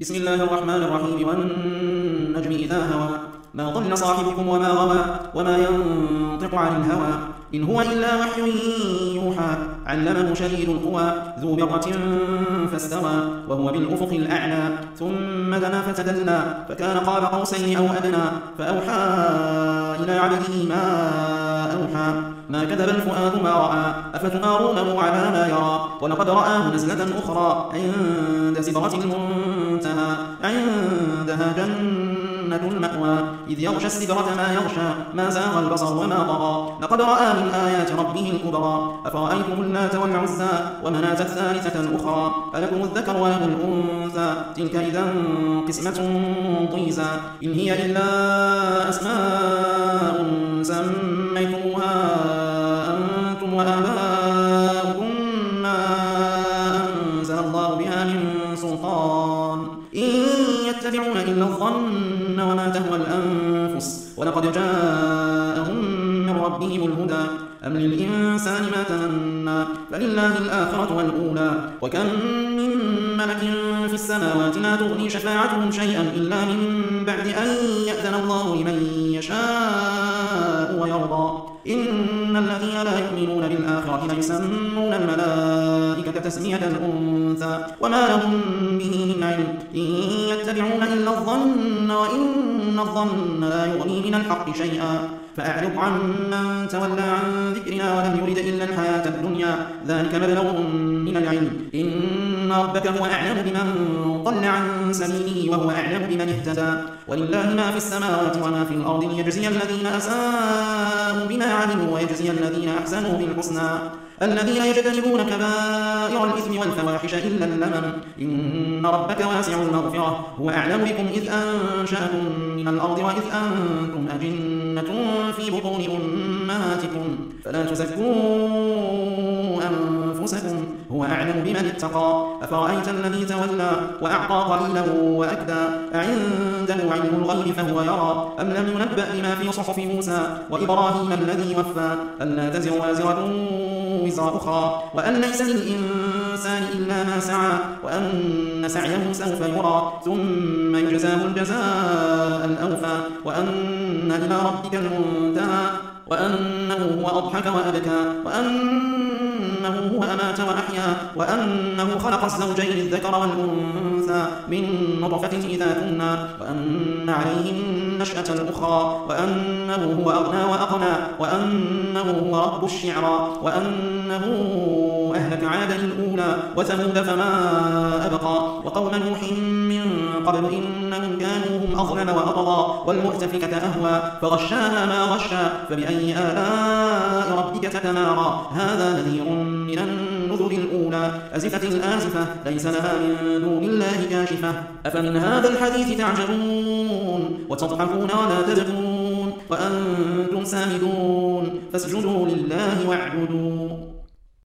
بسم الله الرحمن الرحيم والنجم إذا هوى ما ضل صاحبكم وما غوى وما ينطق عن الهوى إن هو إلا وحي يوحى علمه شديد القوى ذو مرة فاستوى وهو بالأفق الأعلى ثم دنا فتدلى فكان قاب قوسين أو أدنى فأوحى إلى عبده ما أوحى ما كذب الفؤاد ما رأى أفتمارونه على ما يرى ولقد رآه نزلة أخرى عند سدرة المنتهى عندها جنة المأوى إذ يغشى السدرة ما يغشى ما زاغ البصر وما طغى لقد رأى من آيات ربه الكبرى أفرأيتم اللات والعزى ومناة الثالثة الأخرى ألكم الذكر وله الأنثى تلك إذا قسمة ضيزى إن هي إلا أسماء سميتموها أنتم وآباؤكم ما أنزل الله بها من سلطان إن يتبعون إلا الظن وما تهوى الأنفس ولقد جاءهم من ربهم الهدى أم للإنسان ما تمنى فلله الآخرة والأولى وكم من ملك في السماوات لا تغني شفاعتهم شيئا إلا من بعد أن يأذن الله لمن يشاء ويرضى إن الذين لا يؤمنون بالآخرة ليسمون الملائكة تسمية الأنثى وما لهم به من علم إن يتبعون إلا الظن وإن الظن لا يغني من الحق شيئا فأعرض عن من تولى عن ذكرنا ولم يرد إلا الحياة الدنيا ذلك مبلغهم من العلم إن ربك هو أعلم بمن ضل عن سبيله وهو أعلم بمن اهتدى ولله ما في السماوات وما في الأرض ليجزي الذين أساءوا بما عملوا ويجزي الذين أحسنوا بالحسنى الذين يجتنبون كبائر الإثم والفواحش إلا اللمم إن ربك واسع المغفرة هو أعلم بكم إذ أنشأكم من الأرض وإذ أنتم أجنة في بطون أمهاتكم فلا تزكوا أنفسكم هو أعلم بمن اتقى أفرأيت الذي تولى وأعطى قليلا وأكدى أعنده علم الغيب فهو يرى أم لم ينبأ بما في صحف موسى وإبراهيم الذي وفى ألا تزر وازرة وزر أخرى وأن ليس للإنسان إلا ما سعى وأن سعيه سوف يرى ثم يجزاه الجزاء الأوفى وأن إلى ربك المنتهى وأنه هو أضحك وأبكى وأنه هو أمات وأحيا وأنه خلق الزوجين الذكر والأنثى من نطفة إذا كنا وأن عليه النشأة الأخرى وأنه هو أغنى وأقنى وأنه هو رب الشعرى وأنه أهلك عادا الأولى وثمود فما أبقى وقوم نوح من قبل إنهم كانوا هم أظلم وأطغى والمؤتفكة أهوى فغشاها ما غشى فبأي آلاء ربك تتمارى هذا نذير من النذر الأولى أزفت الآزفة ليس لها من دون الله كاشفة أفمن هذا الحديث تعجبون وتضحكون ولا تبكون وأنتم سامدون فاسجدوا لله واعبدوا